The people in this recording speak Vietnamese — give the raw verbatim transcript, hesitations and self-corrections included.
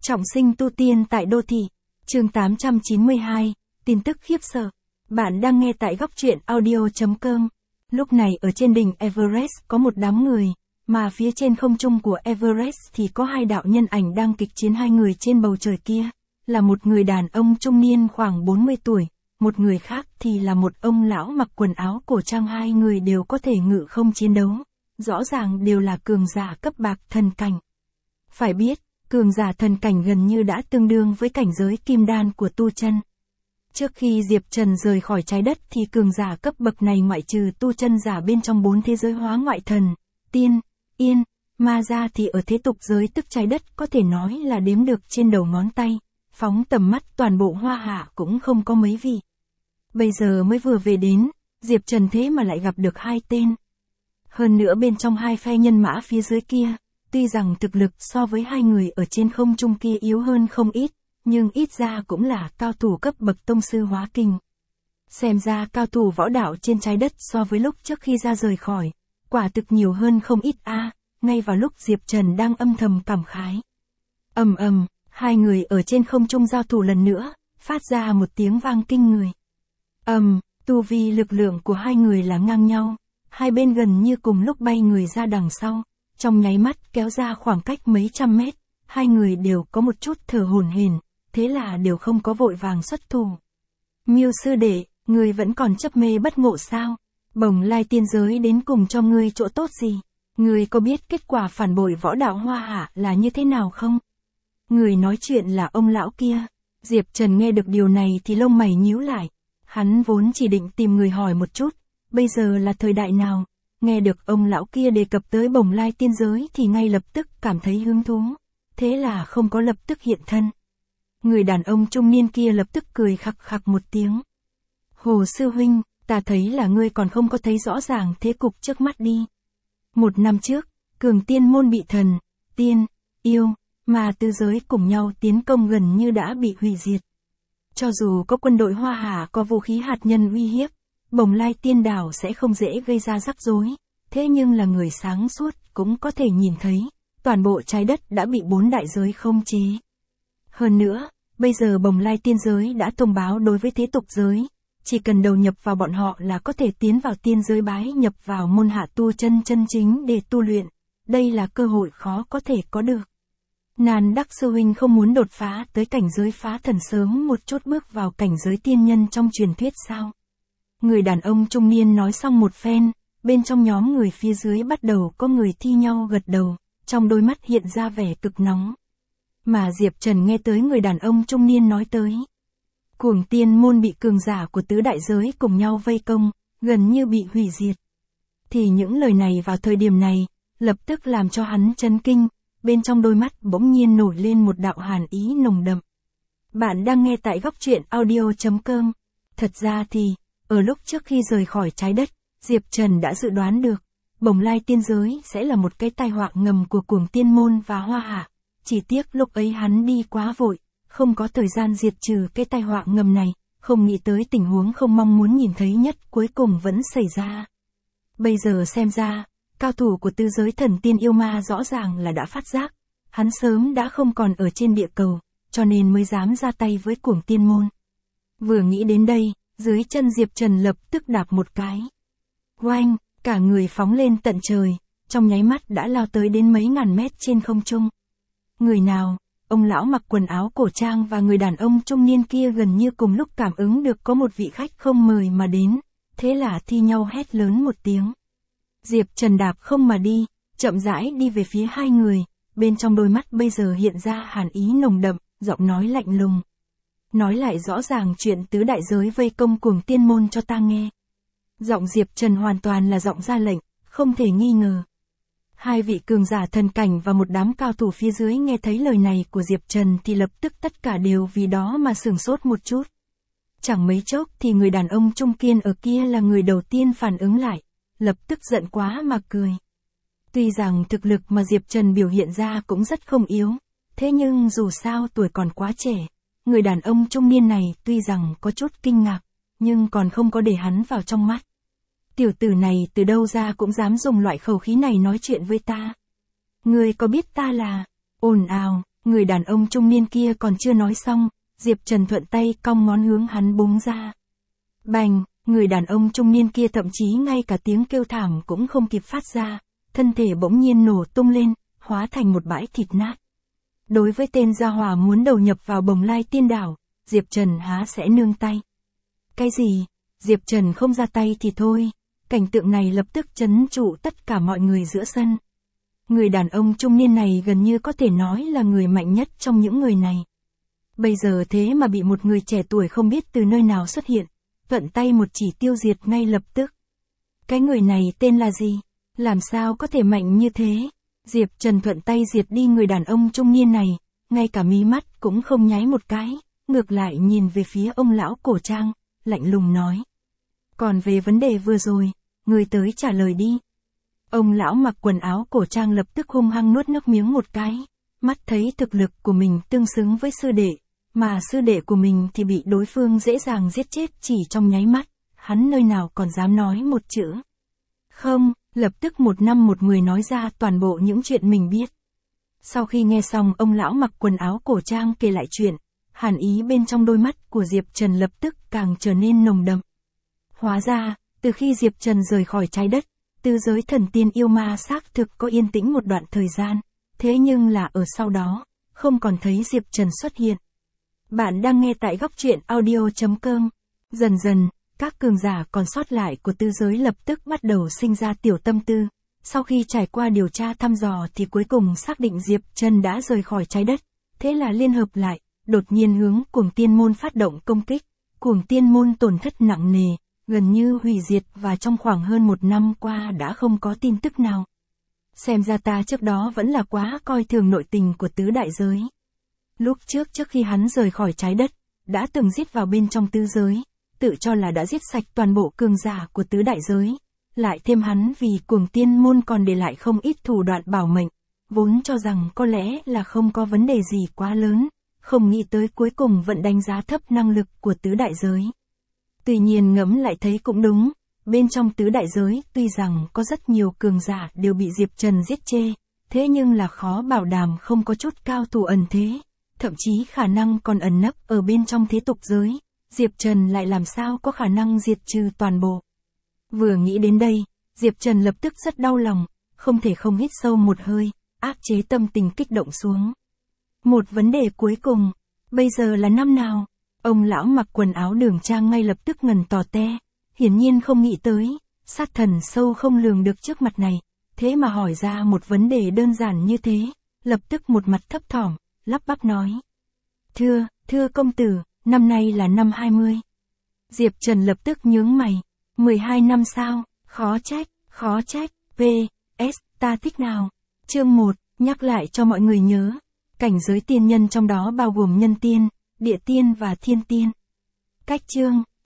Trọng sinh tu tiên tại đô thị. Chương tám trăm chín mươi hai, tin tức khiếp sợ. Bạn đang nghe tại góc truyện audio chấm com. Lúc này ở trên đỉnh Everest có một đám người, mà phía trên không trung của Everest thì có hai đạo nhân ảnh đang kịch chiến. Hai người trên bầu trời kia là một người đàn ông trung niên khoảng bốn mươi tuổi, một người khác thì là một ông lão mặc quần áo cổ trang. Hai người đều có thể ngự không chiến đấu, rõ ràng đều là cường giả cấp bậc thần cảnh. Phải biết, cường giả thần cảnh gần như đã tương đương với cảnh giới kim đan của tu chân. Trước khi Diệp Trần rời khỏi trái đất thì cường giả cấp bậc này ngoại trừ tu chân giả bên trong bốn thế giới hóa ngoại thần, tiên, yên, ma ra thì ở thế tục giới tức trái đất có thể nói là đếm được trên đầu ngón tay, phóng tầm mắt toàn bộ Hoa Hạ cũng không có mấy vị. Bây giờ mới vừa về đến, Diệp Trần thế mà lại gặp được hai tên. Hơn nữa bên trong hai phe nhân mã phía dưới kia, tuy rằng thực lực so với hai người ở trên không trung kia yếu hơn không ít, nhưng ít ra cũng là cao thủ cấp bậc tông sư hóa kinh. Xem ra cao thủ võ đạo trên trái đất so với lúc trước khi ra rời khỏi, quả thực nhiều hơn không ít a. À, ngay vào lúc Diệp Trần đang âm thầm cảm khái. Ầm ầm, hai người ở trên không trung giao thủ lần nữa, phát ra một tiếng vang kinh người. Ầm, tu vi lực lượng của hai người là ngang nhau, hai bên gần như cùng lúc bay người ra đằng sau. Trong nháy mắt kéo ra khoảng cách mấy trăm mét, hai người đều có một chút thở hổn hển, thế là đều không có vội vàng xuất thủ. Miêu sư đệ, ngươi vẫn còn chấp mê bất ngộ sao? Bồng Lai tiên giới đến cùng cho ngươi chỗ tốt gì? Ngươi có biết kết quả phản bội võ đạo Hoa Hạ là như thế nào không? Người nói chuyện là ông lão kia. Diệp Trần nghe được điều này thì lông mày nhíu lại. Hắn vốn chỉ định tìm người hỏi một chút, bây giờ là thời đại nào? Nghe được ông lão kia đề cập tới Bồng Lai tiên giới thì ngay lập tức cảm thấy hứng thú, thế là không có lập tức hiện thân. Người đàn ông trung niên kia lập tức cười khặc khặc một tiếng. Hồ sư huynh, ta thấy là ngươi còn không có thấy rõ ràng thế cục trước mắt đi. Một năm trước, cường tiên môn bị thần, tiên, yêu, mà tứ giới cùng nhau tiến công gần như đã bị hủy diệt. Cho dù có quân đội Hoa Hạ có vũ khí hạt nhân uy hiếp, Bồng Lai tiên đảo sẽ không dễ gây ra rắc rối, thế nhưng là người sáng suốt cũng có thể nhìn thấy, toàn bộ trái đất đã bị bốn đại giới khống chế. Hơn nữa, bây giờ Bồng Lai tiên giới đã thông báo đối với thế tục giới, chỉ cần đầu nhập vào bọn họ là có thể tiến vào tiên giới bái nhập vào môn hạ tu chân chân chính để tu luyện, đây là cơ hội khó có thể có được. Nan Đắc sư huynh không muốn đột phá tới cảnh giới phá thần sớm một chút bước vào cảnh giới tiên nhân trong truyền thuyết sao? Người đàn ông trung niên nói xong một phen, bên trong nhóm người phía dưới bắt đầu có người thi nhau gật đầu, trong đôi mắt hiện ra vẻ cực nóng. Mà Diệp Trần nghe tới người đàn ông trung niên nói tới. Cuồng tiên môn bị cường giả của tứ đại giới cùng nhau vây công, gần như bị hủy diệt. Thì những lời này vào thời điểm này, lập tức làm cho hắn chấn kinh, bên trong đôi mắt bỗng nhiên nổi lên một đạo hàn ý nồng đậm. Bạn đang nghe tại góc truyện audio chấm com. Thật ra thì, ở lúc trước khi rời khỏi trái đất, Diệp Trần đã dự đoán được, Bồng Lai tiên giới sẽ là một cái tai họa ngầm của cuồng tiên môn và Hoa Hạ. Chỉ tiếc lúc ấy hắn đi quá vội, không có thời gian diệt trừ cái tai họa ngầm này, không nghĩ tới tình huống không mong muốn nhìn thấy nhất cuối cùng vẫn xảy ra. Bây giờ xem ra, cao thủ của tứ giới thần tiên yêu ma rõ ràng là đã phát giác, hắn sớm đã không còn ở trên địa cầu, cho nên mới dám ra tay với cuồng tiên môn. Vừa nghĩ đến đây, dưới chân Diệp Trần lập tức đạp một cái. Oanh, cả người phóng lên tận trời, trong nháy mắt đã lao tới đến mấy ngàn mét trên không trung. Người nào? Ông lão mặc quần áo cổ trang và người đàn ông trung niên kia gần như cùng lúc cảm ứng được có một vị khách không mời mà đến, thế là thi nhau hét lớn một tiếng. Diệp Trần đạp không mà đi, chậm rãi đi về phía hai người, bên trong đôi mắt bây giờ hiện ra hàn ý nồng đậm, giọng nói lạnh lùng. Nói lại rõ ràng chuyện tứ đại giới vây công cuồng tiên môn cho ta nghe. Giọng Diệp Trần hoàn toàn là giọng ra lệnh, không thể nghi ngờ. Hai vị cường giả thần cảnh và một đám cao thủ phía dưới nghe thấy lời này của Diệp Trần thì lập tức tất cả đều vì đó mà sửng sốt một chút. Chẳng mấy chốc thì người đàn ông trung kiên ở kia là người đầu tiên phản ứng lại, lập tức giận quá mà cười. Tuy rằng thực lực mà Diệp Trần biểu hiện ra cũng rất không yếu, thế nhưng dù sao tuổi còn quá trẻ, người đàn ông trung niên này tuy rằng có chút kinh ngạc, nhưng còn không có để hắn vào trong mắt. Tiểu tử này từ đâu ra cũng dám dùng loại khẩu khí này nói chuyện với ta. Ngươi có biết ta là... Ồn ào, người đàn ông trung niên kia còn chưa nói xong, Diệp Trần thuận tay cong ngón hướng hắn búng ra. Bành, người đàn ông trung niên kia thậm chí ngay cả tiếng kêu thảm cũng không kịp phát ra, thân thể bỗng nhiên nổ tung lên, hóa thành một bãi thịt nát. Đối với tên gia hỏa muốn đầu nhập vào Bồng Lai Tiên Đảo, Diệp Trần há sẽ nương tay. Cái gì? Diệp Trần không ra tay thì thôi, cảnh tượng này lập tức trấn trụ tất cả mọi người giữa sân. Người đàn ông trung niên này gần như có thể nói là người mạnh nhất trong những người này. Bây giờ thế mà bị một người trẻ tuổi không biết từ nơi nào xuất hiện, thuận tay một chỉ tiêu diệt ngay lập tức. Cái người này tên là gì? Làm sao có thể mạnh như thế? Diệp Trần thuận tay diệt đi người đàn ông trung niên này, ngay cả mí mắt cũng không nháy một cái, ngược lại nhìn về phía ông lão cổ trang, lạnh lùng nói. Còn về vấn đề vừa rồi, người tới trả lời đi. Ông lão mặc quần áo cổ trang lập tức hung hăng nuốt nước miếng một cái, mắt thấy thực lực của mình tương xứng với sư đệ, mà sư đệ của mình thì bị đối phương dễ dàng giết chết chỉ trong nháy mắt, hắn nơi nào còn dám nói một chữ. Không, lập tức một năm một người nói ra toàn bộ những chuyện mình biết. Sau khi nghe xong ông lão mặc quần áo cổ trang kể lại chuyện, hàn ý bên trong đôi mắt của Diệp Trần lập tức càng trở nên nồng đậm. Hóa ra, từ khi Diệp Trần rời khỏi trái đất, tứ giới thần tiên yêu ma xác thực có yên tĩnh một đoạn thời gian, thế nhưng là ở sau đó, không còn thấy Diệp Trần xuất hiện. Bạn đang nghe tại góc truyện audio chấm com. Dần dần, các cường giả còn sót lại của tứ giới lập tức bắt đầu sinh ra tiểu tâm tư. Sau khi trải qua điều tra thăm dò thì cuối cùng xác định Diệp Trần đã rời khỏi trái đất. Thế là liên hợp lại, đột nhiên hướng Cuồng Tiên Môn phát động công kích. Cuồng Tiên Môn tổn thất nặng nề, gần như hủy diệt và trong khoảng hơn một năm qua đã không có tin tức nào. Xem ra ta trước đó vẫn là quá coi thường nội tình của tứ đại giới. Lúc trước trước khi hắn rời khỏi trái đất, đã từng giết vào bên trong tứ giới, tự cho là đã giết sạch toàn bộ cường giả của tứ đại giới. Lại thêm hắn vì Cuồng Tiên Môn còn để lại không ít thủ đoạn bảo mệnh, vốn cho rằng có lẽ là không có vấn đề gì quá lớn, không nghĩ tới cuối cùng vẫn đánh giá thấp năng lực của tứ đại giới. Tuy nhiên ngẫm lại thấy cũng đúng, bên trong tứ đại giới tuy rằng có rất nhiều cường giả đều bị Diệp Trần giết chê, thế nhưng là khó bảo đảm không có chút cao thủ ẩn thế, thậm chí khả năng còn ẩn nấp ở bên trong thế tục giới, Diệp Trần lại làm sao có khả năng diệt trừ toàn bộ. Vừa nghĩ đến đây, Diệp Trần lập tức rất đau lòng, không thể không hít sâu một hơi, áp chế tâm tình kích động xuống. Một vấn đề cuối cùng, bây giờ là năm nào? Ông lão mặc quần áo đường trang ngay lập tức ngần tò te, hiển nhiên không nghĩ tới, sát thần sâu không lường được trước mặt này, thế mà hỏi ra một vấn đề đơn giản như thế, lập tức một mặt thấp thỏm, lắp bắp nói. Thưa, thưa công tử, năm nay là năm hai mươi. Diệp Trần lập tức nhướng mày, mười hai năm sao, khó trách, khó trách, P S ta thích nào. Chương một, nhắc lại cho mọi người nhớ, cảnh giới tiên nhân trong đó bao gồm nhân tiên, địa tiên và thiên tiên. Cách chương